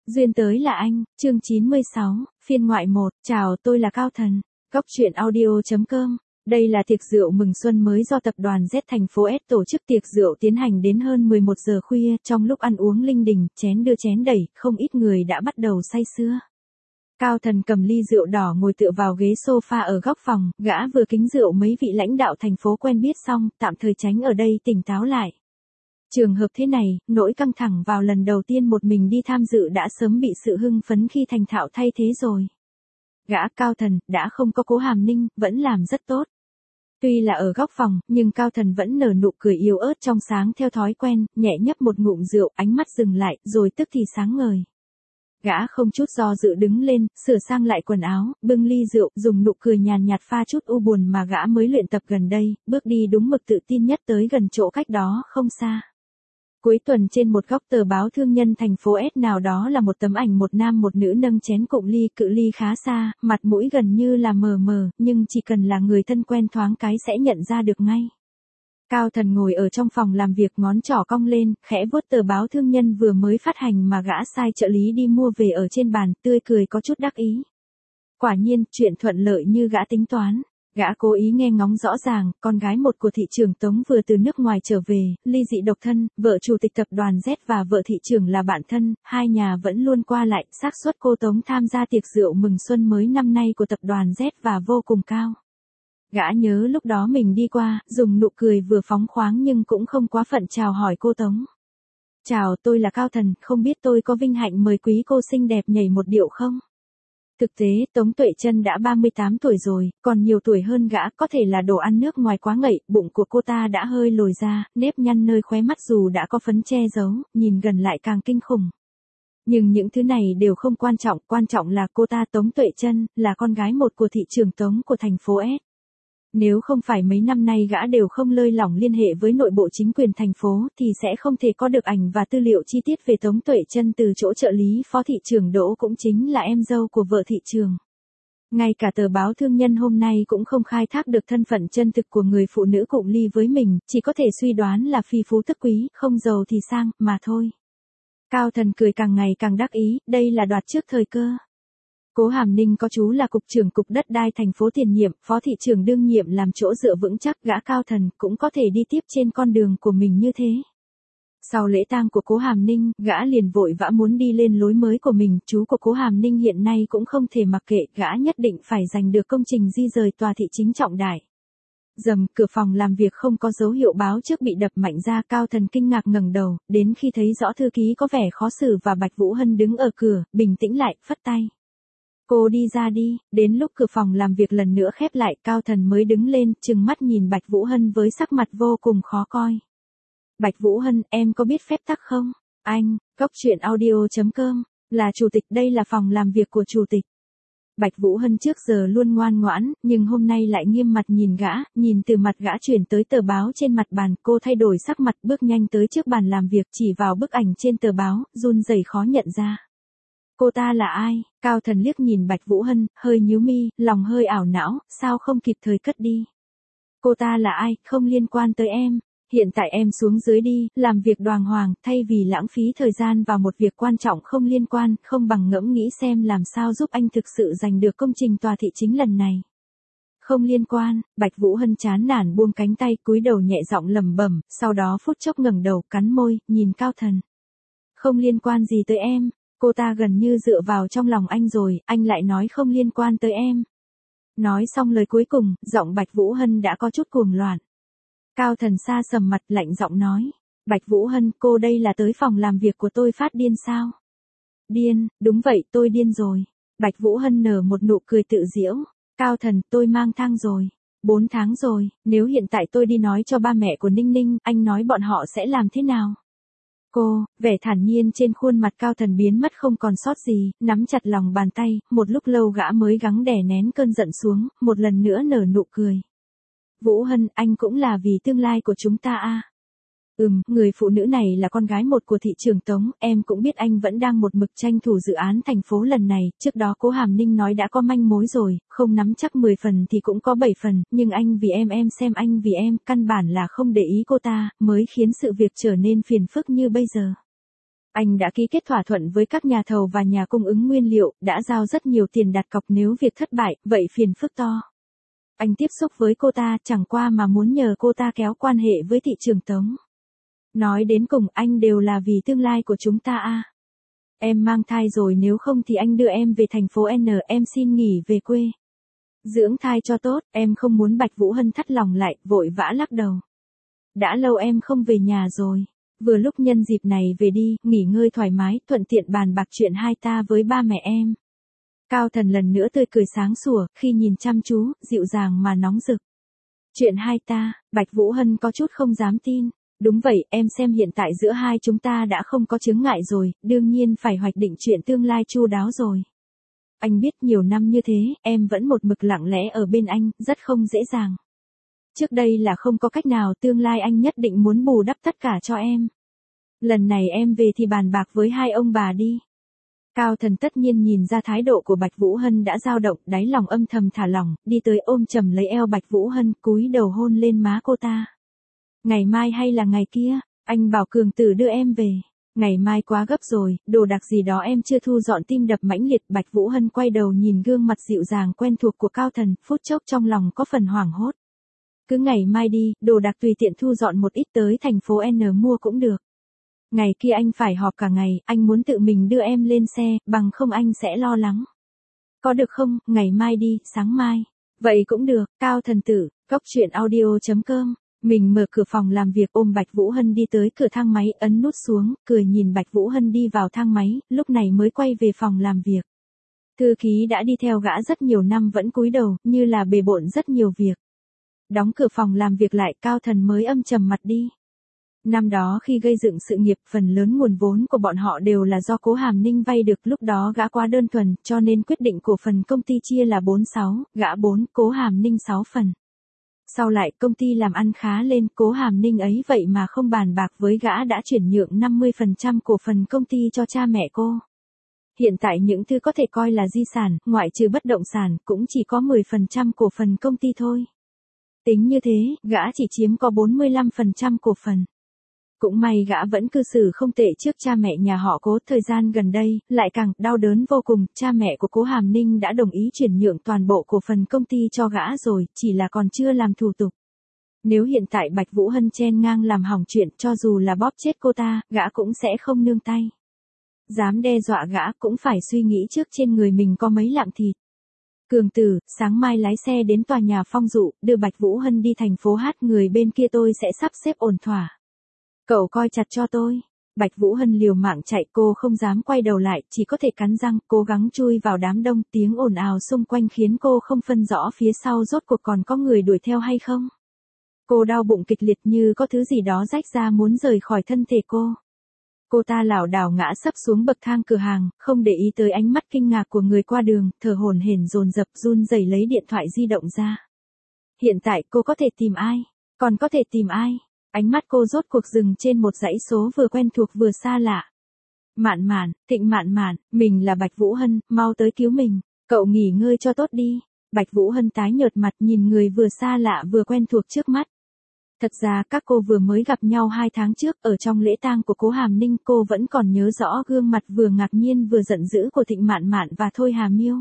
Duyên tới là anh, chương 96, phiên ngoại 1, chào tôi là Cao Thần, góc truyện audio.com. Đây là tiệc rượu mừng xuân mới do tập đoàn Z thành phố S tổ chức. Tiệc rượu tiến hành đến hơn 11 giờ khuya, trong lúc ăn uống linh đình, chén đưa chén đẩy, không ít người đã bắt đầu say sưa. Cao Thần cầm ly rượu đỏ ngồi tựa vào ghế sofa ở góc phòng, gã vừa kính rượu mấy vị lãnh đạo thành phố quen biết xong, tạm thời tránh ở đây tỉnh táo lại. Trường hợp thế này, nỗi căng thẳng vào lần đầu tiên một mình đi tham dự đã sớm bị sự hưng phấn khi thành thạo thay thế rồi. Gã Cao Thần, đã không có Cố Hàm Ninh, vẫn làm rất tốt. Tuy là ở góc phòng, nhưng Cao Thần vẫn nở nụ cười yếu ớt trong sáng theo thói quen, nhẹ nhấp một ngụm rượu, ánh mắt dừng lại, rồi tức thì sáng ngời. Gã không chút do dự đứng lên, sửa sang lại quần áo, bưng ly rượu, dùng nụ cười nhàn nhạt pha chút u buồn mà gã mới luyện tập gần đây, bước đi đúng mực tự tin nhất tới gần chỗ cách đó không xa. Cuối tuần trên một góc tờ báo thương nhân thành phố S nào đó là một tấm ảnh một nam một nữ nâng chén cụng ly, cự ly khá xa, mặt mũi gần như là mờ mờ, nhưng chỉ cần là người thân quen thoáng cái sẽ nhận ra được ngay. Cao Thần ngồi ở trong phòng làm việc, ngón trỏ cong lên, khẽ vuốt tờ báo thương nhân vừa mới phát hành mà gã sai trợ lý đi mua về ở trên bàn, tươi cười có chút đắc ý. Quả nhiên, chuyện thuận lợi như gã tính toán. Gã cố ý nghe ngóng rõ ràng, con gái một của thị trưởng Tống vừa từ nước ngoài trở về, ly dị độc thân, vợ chủ tịch tập đoàn Z và vợ thị trưởng là bạn thân, hai nhà vẫn luôn qua lại, xác suất cô Tống tham gia tiệc rượu mừng xuân mới năm nay của tập đoàn Z và vô cùng cao. Gã nhớ lúc đó mình đi qua, dùng nụ cười vừa phóng khoáng nhưng cũng không quá phận chào hỏi cô Tống. Chào, tôi là Cao Thần, không biết tôi có vinh hạnh mời quý cô xinh đẹp nhảy một điệu không? Thực tế, Tống Tuệ Trân đã 38 tuổi rồi, còn nhiều tuổi hơn gã, có thể là đồ ăn nước ngoài quá ngậy, bụng của cô ta đã hơi lồi ra, nếp nhăn nơi khóe mắt dù đã có phấn che giấu, nhìn gần lại càng kinh khủng. Nhưng những thứ này đều không quan trọng là cô ta Tống Tuệ Trân, là con gái một của thị trưởng Tống của thành phố S. Nếu không phải mấy năm nay gã đều không lơi lỏng liên hệ với nội bộ chính quyền thành phố thì sẽ không thể có được ảnh và tư liệu chi tiết về Tống Tuệ Trân từ chỗ trợ lý phó thị trưởng Đỗ, cũng chính là em dâu của vợ thị trưởng. Ngay cả tờ báo thương nhân hôm nay cũng không khai thác được thân phận chân thực của người phụ nữ cụng ly với mình, chỉ có thể suy đoán là phi phú tức quý, không giàu thì sang, mà thôi. Cao Thần cười càng ngày càng đắc ý, đây là đoạt trước thời cơ. Cố Hàm Ninh có chú là cục trưởng cục đất đai thành phố tiền nhiệm, phó thị trưởng đương nhiệm làm chỗ dựa vững chắc, gã Cao Thần cũng có thể đi tiếp trên con đường của mình như thế. Sau lễ tang của Cố Hàm Ninh, gã liền vội vã muốn đi lên lối mới của mình, chú của Cố Hàm Ninh hiện nay cũng không thể mặc kệ, gã nhất định phải giành được công trình di rời tòa thị chính trọng đại. Rầm, cửa phòng làm việc không có dấu hiệu báo trước bị đập mạnh ra. Cao Thần kinh ngạc ngẩng đầu, đến khi thấy rõ thư ký có vẻ khó xử và Bạch Vũ Hân đứng ở cửa, bình tĩnh lại, phất tay. Cô đi ra đi. Đến lúc cửa phòng làm việc lần nữa khép lại, Cao Thần mới đứng lên, trừng mắt nhìn Bạch Vũ Hân với sắc mặt vô cùng khó coi. Bạch Vũ Hân, em có biết phép tắc không? Anh, góc truyện audio.com, là chủ tịch, đây là phòng làm việc của chủ tịch. Bạch Vũ Hân trước giờ luôn ngoan ngoãn, nhưng hôm nay lại nghiêm mặt nhìn gã, nhìn từ mặt gã chuyển tới tờ báo trên mặt bàn, cô thay đổi sắc mặt, bước nhanh tới trước bàn làm việc, chỉ vào bức ảnh trên tờ báo, run rẩy khó nhận ra. Cô ta là ai? Cao Thần liếc nhìn Bạch Vũ Hân, hơi nhíu mi, lòng hơi ảo não, sao không kịp thời cất đi. Cô ta là ai, không liên quan tới em. Hiện tại em xuống dưới đi, làm việc đàng hoàng, thay vì lãng phí thời gian vào một việc quan trọng không liên quan, không bằng ngẫm nghĩ xem làm sao giúp anh thực sự giành được công trình tòa thị chính lần này. Không liên quan. Bạch Vũ Hân chán nản buông cánh tay, cúi đầu nhẹ giọng lẩm bẩm, sau đó phút chốc ngẩng đầu, cắn môi, nhìn Cao Thần. Không liên quan gì tới em. Cô ta gần như dựa vào trong lòng anh rồi, anh lại nói không liên quan tới em. Nói xong lời cuối cùng, giọng Bạch Vũ Hân đã có chút cuồng loạn. Cao Thần xa sầm mặt, lạnh giọng nói. Bạch Vũ Hân, cô đây là tới phòng làm việc của tôi phát điên sao? Điên, đúng vậy, tôi điên rồi. Bạch Vũ Hân nở một nụ cười tự giễu. Cao Thần, tôi mang thai rồi. 4 tháng rồi, nếu hiện tại tôi đi nói cho ba mẹ của Ninh Ninh, anh nói bọn họ sẽ làm thế nào? Cô, vẻ thản nhiên trên khuôn mặt Cao Thần biến mất không còn sót gì, nắm chặt lòng bàn tay, một lúc lâu gã mới gắng đè nén cơn giận xuống, một lần nữa nở nụ cười. Vũ Hân, anh cũng là vì tương lai của chúng ta à? Người phụ nữ này là con gái một của thị trưởng Tống, em cũng biết anh vẫn đang một mực tranh thủ dự án thành phố lần này, trước đó Cố Hàm Ninh nói đã có manh mối rồi, không nắm chắc 10 phần thì cũng có 7 phần, nhưng anh vì em xem anh vì em, căn bản là không để ý cô ta, mới khiến sự việc trở nên phiền phức như bây giờ. Anh đã ký kết thỏa thuận với các nhà thầu và nhà cung ứng nguyên liệu, đã giao rất nhiều tiền đặt cọc nếu việc thất bại, vậy phiền phức to. Anh tiếp xúc với cô ta chẳng qua mà muốn nhờ cô ta kéo quan hệ với thị trường Tống. Nói đến cùng anh đều là vì tương lai của chúng ta à. Em mang thai rồi, nếu không thì anh đưa em về thành phố N, em xin nghỉ về quê. Dưỡng thai cho tốt, em không muốn. Bạch Vũ Hân thắt lòng lại, vội vã lắc đầu. Đã lâu em không về nhà rồi. Vừa lúc nhân dịp này về đi, nghỉ ngơi thoải mái, thuận tiện bàn bạc chuyện hai ta với ba mẹ em. Cao Thần lần nữa tươi cười sáng sủa, khi nhìn chăm chú, dịu dàng mà nóng rực. Chuyện hai ta, Bạch Vũ Hân có chút không dám tin. Đúng vậy, em xem hiện tại giữa hai chúng ta đã không có chướng ngại rồi, đương nhiên phải hoạch định chuyện tương lai chu đáo rồi. Anh biết nhiều năm như thế, em vẫn một mực lặng lẽ ở bên anh, rất không dễ dàng. Trước đây là không có cách nào, tương lai anh nhất định muốn bù đắp tất cả cho em. Lần này em về thì bàn bạc với hai ông bà đi. Cao Thần tất nhiên nhìn ra thái độ của Bạch Vũ Hân đã dao động, đáy lòng âm thầm thả lỏng, đi tới ôm chầm lấy eo Bạch Vũ Hân, cúi đầu hôn lên má cô ta. Ngày mai hay là ngày kia, anh bảo Cường Tử đưa em về. Ngày mai quá gấp rồi, đồ đạc gì đó em chưa thu dọn. Tim đập mãnh liệt. Bạch Vũ Hân quay đầu nhìn gương mặt dịu dàng quen thuộc của Cao Thần, phút chốc trong lòng có phần hoảng hốt. Cứ ngày mai đi, đồ đạc tùy tiện thu dọn một ít tới thành phố N mua cũng được. Ngày kia anh phải họp cả ngày, anh muốn tự mình đưa em lên xe, bằng không anh sẽ lo lắng. Có được không, ngày mai đi, sáng mai. Vậy cũng được. Cao Thần tử, goctruyện.audio.com. Mình mở cửa phòng làm việc, ôm Bạch Vũ Hân đi tới cửa thang máy, ấn nút xuống, cười nhìn Bạch Vũ Hân đi vào thang máy, lúc này mới quay về phòng làm việc. Thư ký đã đi theo gã rất nhiều năm vẫn cúi đầu, như là bề bộn rất nhiều việc. Đóng cửa phòng làm việc lại, Cao Thần mới âm trầm mặt đi. Năm đó khi gây dựng sự nghiệp, phần lớn nguồn vốn của bọn họ đều là do Cố Hàm Ninh vay được, lúc đó gã quá đơn thuần, cho nên quyết định cổ phần công ty chia là 4-6, gã 4, Cố Hàm Ninh 6 phần. Sau lại công ty làm ăn khá lên, Cố Hàm Ninh ấy vậy mà không bàn bạc với gã đã chuyển nhượng 50% cổ phần công ty cho cha mẹ cô. Hiện tại những thứ có thể coi là di sản, ngoại trừ bất động sản, cũng chỉ có 10% cổ phần công ty thôi. Tính như thế, gã chỉ chiếm có 45% cổ phần. Cũng may gã vẫn cư xử không tệ trước cha mẹ nhà họ Cố. Thời gian gần đây, lại càng đau đớn vô cùng, cha mẹ của Cố Hàm Ninh đã đồng ý chuyển nhượng toàn bộ cổ phần công ty cho gã rồi, chỉ là còn chưa làm thủ tục. Nếu hiện tại Bạch Vũ Hân chen ngang làm hỏng chuyện, cho dù là bóp chết cô ta, gã cũng sẽ không nương tay. Dám đe dọa gã cũng phải suy nghĩ trước trên người mình có mấy lạng thịt. Cường Tử, sáng mai lái xe đến tòa nhà Phong Dụ, đưa Bạch Vũ Hân đi thành phố Hát, người bên kia tôi sẽ sắp xếp ổn thỏa. Cậu coi chặt cho tôi. Bạch Vũ Hân liều mạng chạy, cô không dám quay đầu lại, chỉ có thể cắn răng, cố gắng chui vào đám đông, tiếng ồn ào xung quanh khiến cô không phân rõ phía sau rốt cuộc còn có người đuổi theo hay không. Cô đau bụng kịch liệt như có thứ gì đó rách ra muốn rời khỏi thân thể cô. Cô ta lảo đảo ngã sấp xuống bậc thang cửa hàng, không để ý tới ánh mắt kinh ngạc của người qua đường, thở hổn hển dồn dập run rẩy lấy điện thoại di động ra. Hiện tại cô có thể tìm ai? Còn có thể tìm ai? Ánh mắt cô rốt cuộc dừng trên một dãy số vừa quen thuộc vừa xa lạ. Mạn Mạn, Thịnh Mạn Mạn, mình là Bạch Vũ Hân, mau tới cứu mình, cậu nghỉ ngơi cho tốt đi. Bạch Vũ Hân tái nhợt mặt nhìn người vừa xa lạ vừa quen thuộc trước mắt. Thật ra các cô vừa mới gặp nhau 2 tháng trước, ở trong lễ tang của Cố Hàm Ninh, cô vẫn còn nhớ rõ gương mặt vừa ngạc nhiên vừa giận dữ của Thịnh Mạn Mạn và Thôi Hà Miêu.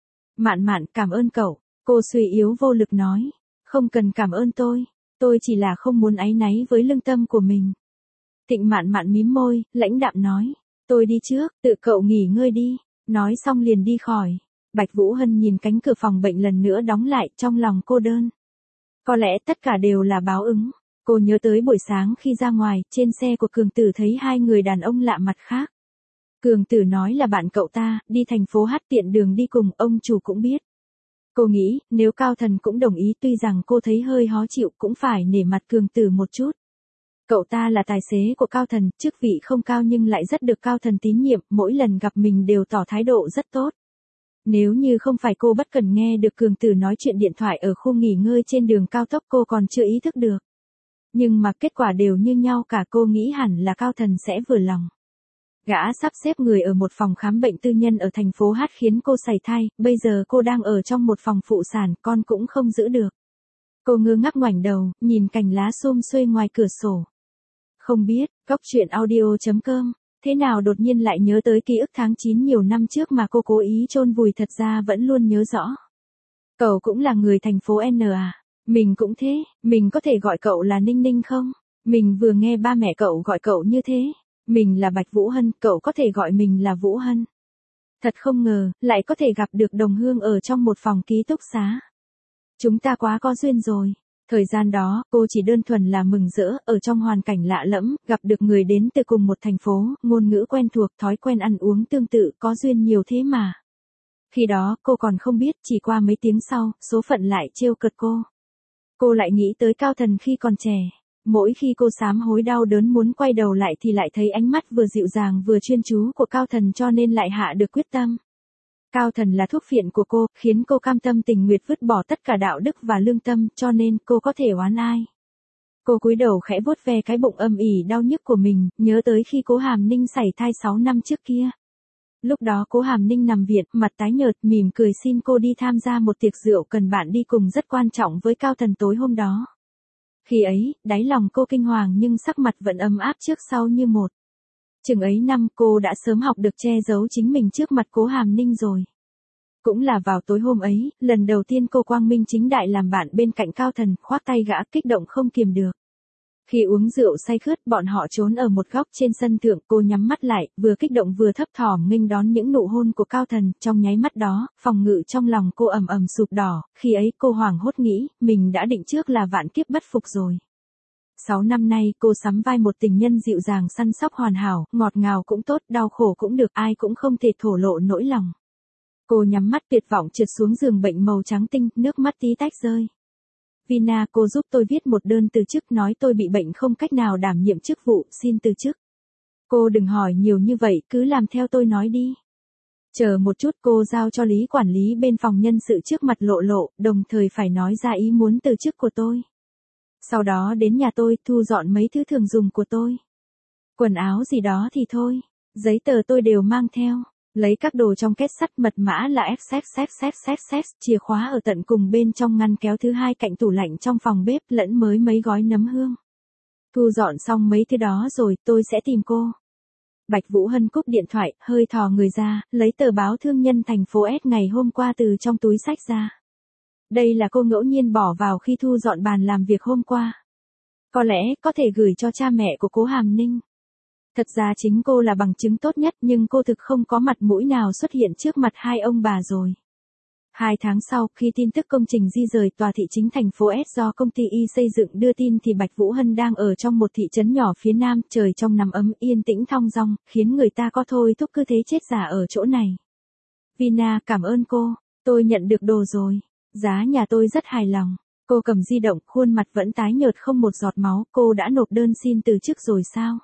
Mạn Mạn, cảm ơn cậu, cô suy yếu vô lực nói. Không cần cảm ơn tôi chỉ là không muốn áy náy với lương tâm của mình. Thịnh Mạn Mạn mím môi, lãnh đạm nói, tôi đi trước, tự cậu nghỉ ngơi đi, nói xong liền đi khỏi. Bạch Vũ Hân nhìn cánh cửa phòng bệnh lần nữa đóng lại, trong lòng cô đơn. Có lẽ tất cả đều là báo ứng. Cô nhớ tới buổi sáng khi ra ngoài, trên xe của Cường Tử thấy 2 người đàn ông lạ mặt khác. Cường Tử nói là bạn cậu ta, đi thành phố Hát, tiện đường đi cùng, ông chủ cũng biết. Cô nghĩ, nếu Cao Thần cũng đồng ý, tuy rằng cô thấy hơi khó chịu, cũng phải nể mặt Cường Tử một chút. Cậu ta là tài xế của Cao Thần, chức vị không cao nhưng lại rất được Cao Thần tín nhiệm, mỗi lần gặp mình đều tỏ thái độ rất tốt. Nếu như không phải cô bất cần nghe được Cường Tử nói chuyện điện thoại ở khu nghỉ ngơi trên đường cao tốc, cô còn chưa ý thức được. Nhưng mà kết quả đều như nhau cả, cô nghĩ hẳn là Cao Thần sẽ vừa lòng. Gã sắp xếp người ở một phòng khám bệnh tư nhân ở thành phố Hát khiến cô sảy thai, bây giờ cô đang ở trong một phòng phụ sản, con cũng không giữ được. Cô ngơ ngác ngoảnh đầu, nhìn cành lá sum xuê ngoài cửa sổ. Không biết, goctruyện.audio.com Thế nào đột nhiên lại nhớ tới ký ức tháng 9 nhiều năm trước mà cô cố ý chôn vùi thật ra vẫn luôn nhớ rõ. Cậu cũng là người thành phố N à? Mình cũng thế, mình có thể gọi cậu là Ninh Ninh không? Mình vừa nghe ba mẹ cậu gọi cậu như thế. Mình là Bạch Vũ Hân, cậu có thể gọi mình là Vũ Hân. Thật không ngờ, lại có thể gặp được đồng hương ở trong một phòng ký túc xá. Chúng ta quá có duyên rồi. Thời gian đó, cô chỉ đơn thuần là mừng rỡ, ở trong hoàn cảnh lạ lẫm, gặp được người đến từ cùng một thành phố, ngôn ngữ quen thuộc, thói quen ăn uống tương tự, có duyên nhiều thế mà. Khi đó, cô còn không biết, chỉ qua mấy tiếng sau, số phận lại trêu cợt cô. Cô lại nghĩ tới Cao Thần khi còn trẻ. Mỗi khi cô sám hối đau đớn muốn quay đầu lại thì lại thấy ánh mắt vừa dịu dàng vừa chuyên chú của Cao Thần cho nên lại hạ được quyết tâm. Cao Thần là thuốc phiện của cô, khiến cô cam tâm tình nguyện vứt bỏ tất cả đạo đức và lương tâm, cho nên cô có thể oán ai. Cô cúi đầu khẽ vuốt ve cái bụng âm ỉ đau nhức của mình, nhớ tới khi Cố Hàm Ninh sảy thai 6 năm trước kia. Lúc đó Cố Hàm Ninh nằm viện, mặt tái nhợt, mỉm cười xin cô đi tham gia một tiệc rượu cần bạn đi cùng rất quan trọng với Cao Thần tối hôm đó. Khi ấy, đáy lòng cô kinh hoàng nhưng sắc mặt vẫn ấm áp trước sau như một. Chừng ấy năm cô đã sớm học được che giấu chính mình trước mặt Cố Hàm Ninh rồi. Cũng là vào tối hôm ấy, lần đầu tiên cô quang minh chính đại làm bạn bên cạnh Cao Thần, khoác tay gã kích động không kiềm được. Khi uống rượu say khướt bọn họ trốn ở một góc trên sân thượng, cô nhắm mắt lại, vừa kích động vừa thấp thỏm nghênh đón những nụ hôn của Cao Thần, trong nháy mắt đó, phòng ngự trong lòng cô ầm ầm sụp đổ, khi ấy cô hoảng hốt nghĩ, mình đã định trước là vạn kiếp bất phục rồi. 6 năm nay cô sắm vai một tình nhân dịu dàng săn sóc hoàn hảo, ngọt ngào cũng tốt, đau khổ cũng được, ai cũng không thể thổ lộ nỗi lòng. Cô nhắm mắt tuyệt vọng trượt xuống giường bệnh màu trắng tinh, nước mắt tí tách rơi. Vina, cô giúp tôi viết một đơn từ chức, nói tôi bị bệnh không cách nào đảm nhiệm chức vụ, xin từ chức. Cô đừng hỏi nhiều như vậy, cứ làm theo tôi nói đi. Chờ một chút, cô giao cho Lý quản lý bên phòng nhân sự trước mặt Lộ Lộ, đồng thời phải nói ra ý muốn từ chức của tôi. Sau đó đến nhà tôi, thu dọn mấy thứ thường dùng của tôi. Quần áo gì đó thì thôi, giấy tờ tôi đều mang theo. Lấy các đồ trong két sắt, mật mã là XXXXXX, chìa khóa ở tận cùng bên trong ngăn kéo thứ hai cạnh tủ lạnh trong phòng bếp, lẫn mới mấy gói nấm hương. Thu dọn xong mấy thứ đó rồi, tôi sẽ tìm cô. Bạch Vũ Hân cúp điện thoại, hơi thò người ra, lấy tờ báo thương nhân thành phố S ngày hôm qua từ trong túi xách ra. Đây là cô ngẫu nhiên bỏ vào khi thu dọn bàn làm việc hôm qua. Có lẽ, có thể gửi cho cha mẹ của Cố Hàm Ninh. Thật ra chính cô là bằng chứng tốt nhất nhưng cô thực không có mặt mũi nào xuất hiện trước mặt hai ông bà rồi. 2 tháng sau, khi tin tức công trình di rời tòa thị chính thành phố S do công ty Y xây dựng đưa tin thì Bạch Vũ Hân đang ở trong một thị trấn nhỏ phía nam, trời trong nắng ấm yên tĩnh thong dong, khiến người ta có thôi thúc cứ thế chết giả ở chỗ này. Vina, cảm ơn cô, tôi nhận được đồ rồi. Giá nhà tôi rất hài lòng. Cô cầm di động, khuôn mặt vẫn tái nhợt không một giọt máu, cô đã nộp đơn xin từ chức rồi sao?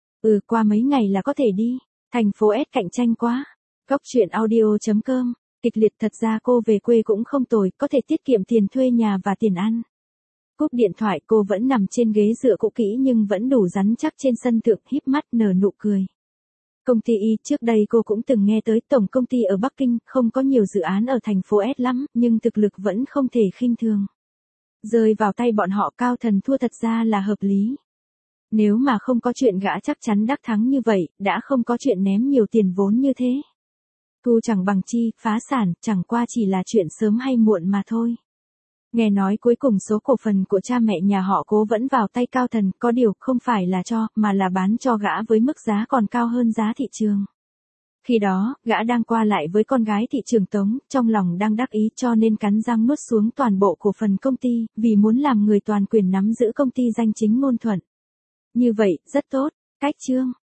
Qua mấy ngày là có thể đi. Thành phố S cạnh tranh quá. Góc truyện audio.com. Kịch liệt, thật ra cô về quê cũng không tồi, có thể tiết kiệm tiền thuê nhà và tiền ăn. Cúp điện thoại, cô vẫn nằm trên ghế dựa cũ kỹ nhưng vẫn đủ rắn chắc trên sân thượng, híp mắt nở nụ cười. Công ty Y, trước đây cô cũng từng nghe tới, tổng công ty ở Bắc Kinh, không có nhiều dự án ở thành phố S lắm, nhưng thực lực vẫn không thể khinh thường. Rơi vào tay bọn họ, Cao Thần thua thật ra là hợp lý. Nếu mà không có chuyện gã chắc chắn đắc thắng như vậy, đã không có chuyện ném nhiều tiền vốn như thế. Thu chẳng bằng chi, phá sản, chẳng qua chỉ là chuyện sớm hay muộn mà thôi. Nghe nói cuối cùng số cổ phần của cha mẹ nhà họ Cố vẫn vào tay Cao Thần, có điều không phải là cho, mà là bán cho gã với mức giá còn cao hơn giá thị trường. Khi đó, gã đang qua lại với con gái thị trường Tống, trong lòng đang đắc ý cho nên cắn răng nuốt xuống toàn bộ cổ phần công ty, vì muốn làm người toàn quyền nắm giữ công ty danh chính ngôn thuận. Như vậy, rất tốt. Cách chương